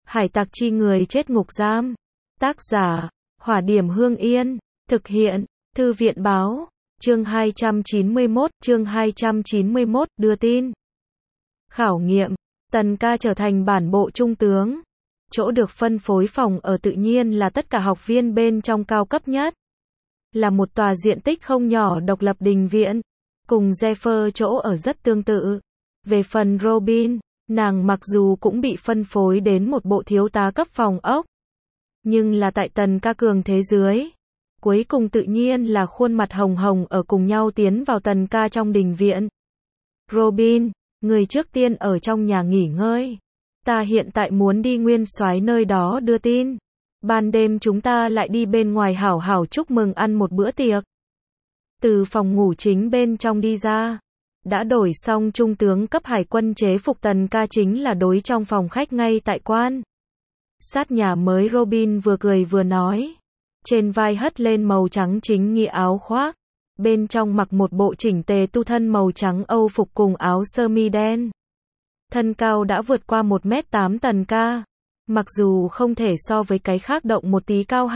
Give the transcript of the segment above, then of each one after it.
Hải tặc chi người chết ngục giam. Tác giả, Hỏa Điểm Hương Yên. Thực hiện, Thư viện Báo. Chương 291, đưa tin. Khảo nghiệm, Tần Ca trở thành bản bộ trung tướng. Chỗ được phân phối phòng ở tự nhiên là tất cả học viên bên trong cao cấp nhất. Là một tòa diện tích không nhỏ độc lập đình viện. Cùng Zephyr chỗ ở rất tương tự. Về phần Robin, nàng mặc dù cũng bị phân phối đến một bộ thiếu tá cấp phòng ốc. Nhưng là tại Tần Ca cường thế dưới. Cuối cùng tự nhiên là khuôn mặt hồng hồng ở cùng nhau tiến vào Tần Ca trong đình viện. Robin, người trước tiên ở trong nhà nghỉ ngơi. Ta hiện tại muốn đi Nguyên Soái nơi đó đưa tin. Ban đêm chúng ta lại đi bên ngoài hảo hảo chúc mừng ăn một bữa tiệc. Từ phòng ngủ chính bên trong đi ra. Đã đổi xong trung tướng cấp hải quân chế phục Tần Ca chính là đối trong phòng khách ngay tại quan. Sát nhà mới Robin vừa cười vừa nói. Trên vai hất lên màu trắng chính nghĩa áo khoác. Bên trong mặc một bộ chỉnh tề tu thân màu trắng Âu phục cùng áo sơ mi đen. Thân cao đã vượt qua 1m8 Tần Ca. Mặc dù không thể so với cái khác động một tí cao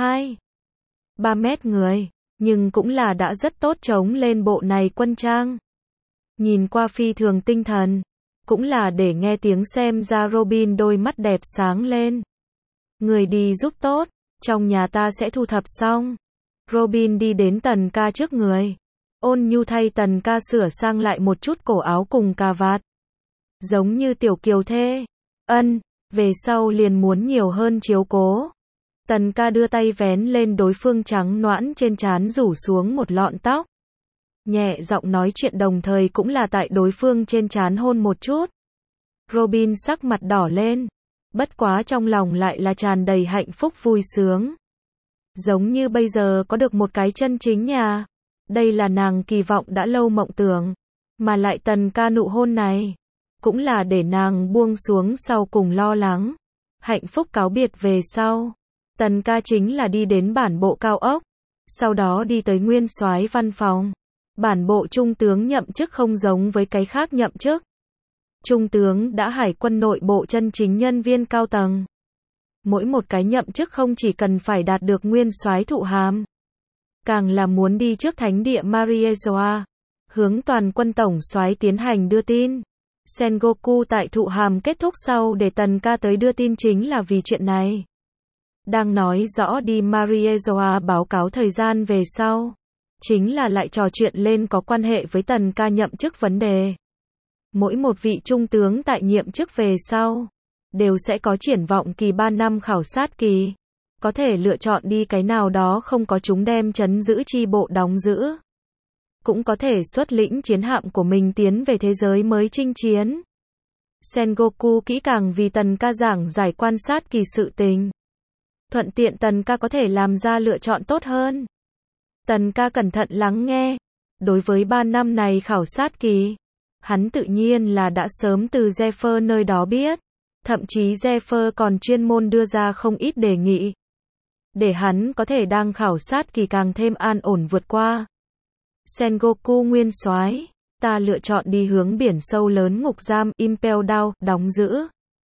2-3 mét người, nhưng cũng là đã rất tốt chống lên bộ này quân trang. Nhìn qua phi thường tinh thần, cũng là để nghe tiếng xem ra Robin đôi mắt đẹp sáng lên. Người đi giúp tốt, trong nhà ta sẽ thu thập xong. Robin đi đến Tần Ca trước người. Ôn nhu thay Tần Ca sửa sang lại một chút cổ áo cùng cà vạt. Giống như tiểu kiều thê. Ân, về sau liền muốn nhiều hơn chiếu cố. Tần Ca đưa tay vén lên đối phương trắng nõn trên trán rủ xuống một lọn tóc. Nhẹ giọng nói chuyện đồng thời cũng là tại đối phương trên trán hôn một chút. Robin sắc mặt đỏ lên. Bất quá trong lòng lại là tràn đầy hạnh phúc vui sướng. Giống như bây giờ có được một cái chân chính nhà. Đây là nàng kỳ vọng đã lâu mộng tưởng. Mà lại Tần Ca nụ hôn này. Cũng là để nàng buông xuống sau cùng lo lắng. Hạnh phúc cáo biệt về sau. Tần Ca chính là đi đến bản bộ cao ốc. Sau đó đi tới Nguyên Soái văn phòng. Bản bộ trung tướng nhậm chức không giống với cái khác nhậm chức. Trung tướng đã hải quân nội bộ chân chính nhân viên cao tầng. Mỗi một cái nhậm chức không chỉ cần phải đạt được Nguyên Soái thụ hàm. Càng là muốn đi trước thánh địa Mariezoa. Hướng toàn quân tổng soái tiến hành đưa tin. Sengoku tại thụ hàm kết thúc sau để Tần Ca tới đưa tin chính là vì chuyện này. Đang nói rõ đi Mariezoa báo cáo thời gian về sau. Chính là lại trò chuyện lên có quan hệ với Tần Ca nhậm chức vấn đề. Mỗi một vị trung tướng tại nhiệm chức về sau. Đều sẽ có triển vọng kỳ 3 năm khảo sát kỳ. Có thể lựa chọn đi cái nào đó không có chúng đem trấn giữ chi bộ đóng giữ. Cũng có thể xuất lĩnh chiến hạm của mình tiến về thế giới mới chinh chiến. Sengoku kỹ càng vì Tần Ca giảng giải quan sát kỳ sự tình. Thuận tiện Tần Ca có thể làm ra lựa chọn tốt hơn. Tần Ca cẩn thận lắng nghe. Đối với 3 năm này khảo sát kỳ, hắn tự nhiên là đã sớm từ Zephyr nơi đó biết. Thậm chí Zephyr còn chuyên môn đưa ra không ít đề nghị. Để hắn có thể đang khảo sát kỳ càng thêm an ổn vượt qua. Sengoku Nguyên Soái, ta lựa chọn đi hướng biển sâu lớn ngục giam Impel Down đóng giữ.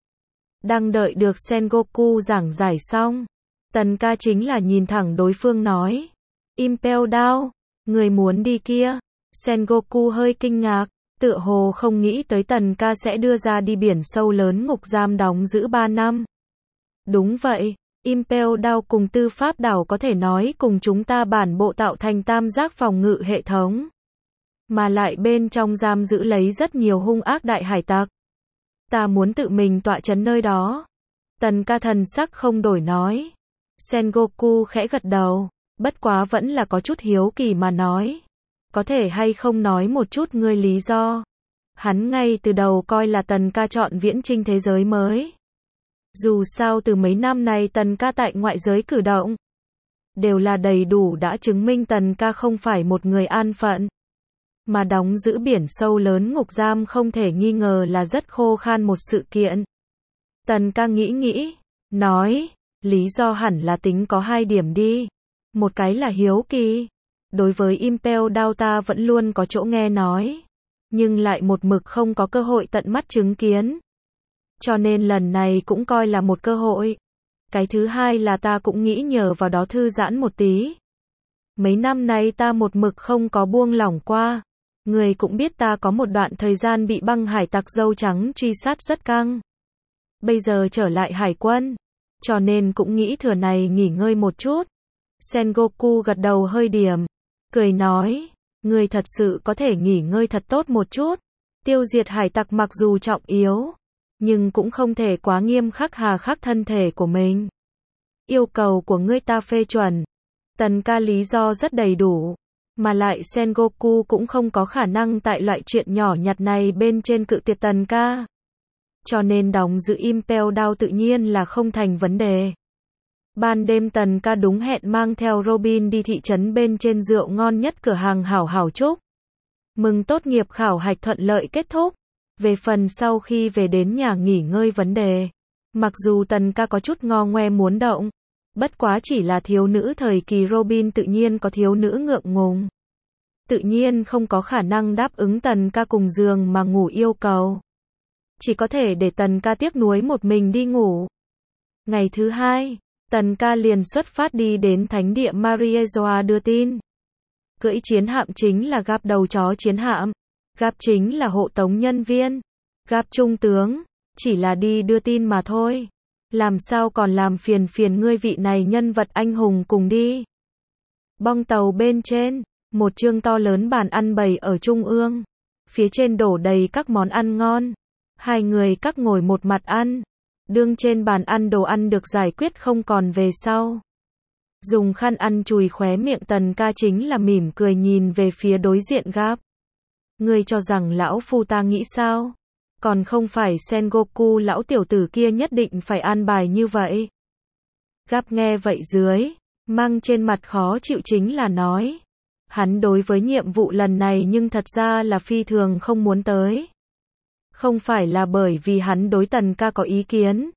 Đang đợi được Sengoku giảng giải xong. Tần Ca chính là nhìn thẳng đối phương nói. Impel Down, người muốn đi kia. Sengoku hơi kinh ngạc, tựa hồ không nghĩ tới Tần Ca sẽ đưa ra đi biển sâu lớn ngục giam đóng giữ 3 năm. Đúng vậy, Impel Down cùng tư pháp đảo có thể nói cùng chúng ta bản bộ tạo thành tam giác phòng ngự hệ thống. Mà lại bên trong giam giữ lấy rất nhiều hung ác đại hải tặc. Ta muốn tự mình tọa trấn nơi đó. Tần Ca thần sắc không đổi nói. Sengoku khẽ gật đầu, bất quá vẫn là có chút hiếu kỳ mà nói. Có thể hay không nói một chút ngươi lý do. Hắn ngay từ đầu coi là Tần Ca chọn viễn chinh thế giới mới. Dù sao từ mấy năm này Tần Ca tại ngoại giới cử động. Đều là đầy đủ đã chứng minh Tần Ca không phải một người an phận. Mà đóng giữ biển sâu lớn ngục giam không thể nghi ngờ là rất khô khan một sự kiện. Tần Ca nghĩ, nói, lý do hẳn là tính có 2 điểm đi. Một cái là hiếu kỳ. Đối với Impel Down ta vẫn luôn có chỗ nghe nói. Nhưng lại một mực không có cơ hội tận mắt chứng kiến. Cho nên lần này cũng coi là một cơ hội. Cái thứ hai là ta cũng nghĩ nhờ vào đó thư giãn một tí. Mấy năm nay ta một mực không có buông lỏng qua. Người cũng biết ta có một đoạn thời gian bị băng hải tặc dâu trắng truy sát rất căng. Bây giờ trở lại hải quân. Cho nên cũng nghĩ thừa này nghỉ ngơi một chút. Sengoku gật đầu hơi điểm. Cười nói, người thật sự có thể nghỉ ngơi thật tốt một chút. Tiêu diệt hải tặc mặc dù trọng yếu, nhưng cũng không thể quá nghiêm khắc hà khắc thân thể của mình. Yêu cầu của ngươi ta phê chuẩn. Tần ca lý do rất đầy đủ. Mà lại Sengoku cũng không có khả năng tại loại chuyện nhỏ nhặt này bên trên cự tuyệt Tần ca. Cho nên đóng giữ Impel Down tự nhiên là không thành vấn đề. Ban đêm Tần ca đúng hẹn mang theo Robin đi thị trấn bên trên rượu ngon nhất cửa hàng hảo hảo chúc mừng tốt nghiệp khảo hạch thuận lợi kết thúc. Về phần sau khi về đến nhà nghỉ ngơi vấn đề. Mặc dù Tần ca có chút ngo ngoe muốn động. Bất quá chỉ là thiếu nữ thời kỳ Robin tự nhiên có thiếu nữ ngượng ngùng. Tự nhiên không có khả năng đáp ứng Tần ca cùng giường mà ngủ yêu cầu. Chỉ có thể để Tần ca tiếc nuối một mình đi ngủ. Ngày thứ hai, Tần ca liền xuất phát đi đến thánh địa Mariezoa đưa tin. Cưỡi chiến hạm chính là Gap đầu chó chiến hạm. Gap chính là hộ tống nhân viên. Gap trung tướng, chỉ là đi đưa tin mà thôi. Làm sao còn làm phiền ngươi vị này nhân vật anh hùng cùng đi. Bong tàu bên trên, một chương to lớn bàn ăn bày ở trung ương. Phía trên đổ đầy các món ăn ngon. Hai người các ngồi một mặt ăn. Đương trên bàn ăn đồ ăn được giải quyết không còn về sau. Dùng khăn ăn chùi khóe miệng Tần ca chính là mỉm cười nhìn về phía đối diện Gap. Ngươi cho rằng lão phu ta nghĩ sao? Còn không phải Sengoku lão tiểu tử kia nhất định phải an bài như vậy. Gap nghe vậy dưới, mang trên mặt khó chịu chính là nói. Hắn đối với nhiệm vụ lần này nhưng thật ra là phi thường không muốn tới. Không phải là bởi vì hắn đối Tần ca có ý kiến.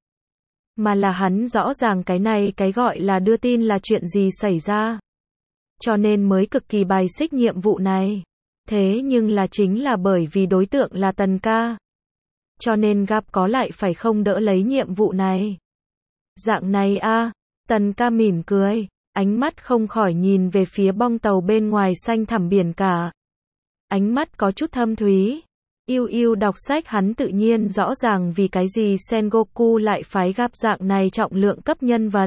Mà là hắn rõ ràng cái này cái gọi là đưa tin là chuyện gì xảy ra. Cho nên mới cực kỳ bài xích nhiệm vụ này. Thế nhưng là chính là bởi vì đối tượng là Tần ca. Cho nên Gap có lại phải không đỡ lấy nhiệm vụ này. Dạng này a, Tần ca mỉm cười, ánh mắt không khỏi nhìn về phía bong tàu bên ngoài xanh thẳm biển cả. Ánh mắt có chút thâm thúy. Yêu đọc sách hắn tự nhiên rõ ràng vì cái gì Sengoku lại phái Gap dạng này trọng lượng cấp nhân vật.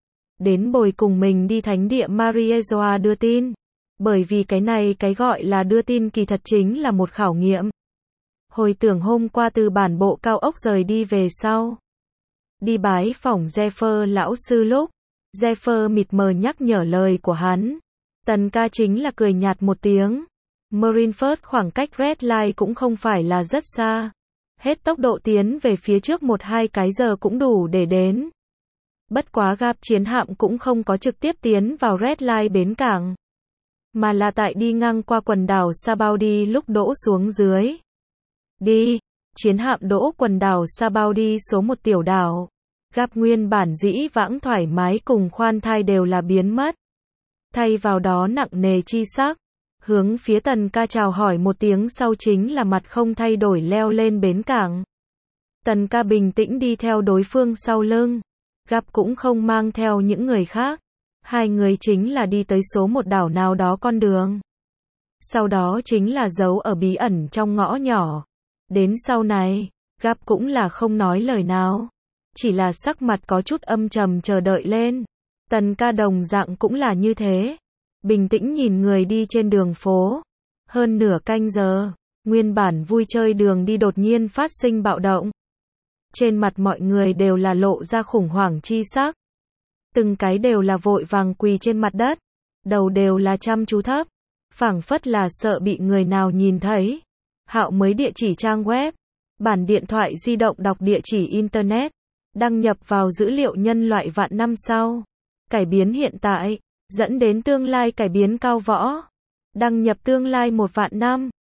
Đến bồi cùng mình đi thánh địa Mariezoa đưa tin. Bởi vì cái này cái gọi là đưa tin kỳ thật chính là một khảo nghiệm. Hồi tưởng hôm qua từ bản bộ cao ốc rời đi về sau. Đi bái phỏng Zephyr lão sư lúc. Zephyr mịt mờ nhắc nhở lời của hắn. Tần ca chính là cười nhạt một tiếng. Marineford khoảng cách Red Line cũng không phải là rất xa. Hết tốc độ tiến về phía trước 1-2 cái giờ cũng đủ để đến. Bất quá Gap chiến hạm cũng không có trực tiếp tiến vào Red Line bến cảng. Mà là tại đi ngang qua quần đảo Sabaudi lúc đỗ xuống dưới. Chiến hạm đỗ quần đảo Sabaudi số một tiểu đảo. Gap nguyên bản dĩ vãng thoải mái cùng khoan thai đều là biến mất. Thay vào đó nặng nề chi sắc. Hướng phía Tần ca chào hỏi một tiếng sau chính là mặt không thay đổi leo lên bến cảng. Tần ca bình tĩnh đi theo đối phương sau lưng. Gap cũng không mang theo những người khác. Hai người chính là đi tới số một đảo nào đó con đường. Sau đó chính là giấu ở bí ẩn trong ngõ nhỏ. Đến sau này, Gap cũng là không nói lời nào. Chỉ là sắc mặt có chút âm trầm chờ đợi lên. Tần ca đồng dạng cũng là như thế. Bình tĩnh nhìn người đi trên đường phố. Hơn nửa canh giờ, nguyên bản vui chơi đường đi đột nhiên phát sinh bạo động. Trên mặt mọi người đều là lộ ra khủng hoảng chi sắc. Từng cái đều là vội vàng quỳ trên mặt đất. Đầu đều là chăm chú thấp. Phảng phất là sợ bị người nào nhìn thấy. Hạo mới địa chỉ trang web. Bản điện thoại di động đọc địa chỉ internet. Đăng nhập vào dữ liệu nhân loại vạn năm sau. Cải biến hiện tại. Dẫn đến tương lai cải biến cao võ. Đăng nhập tương lai 1 vạn năm.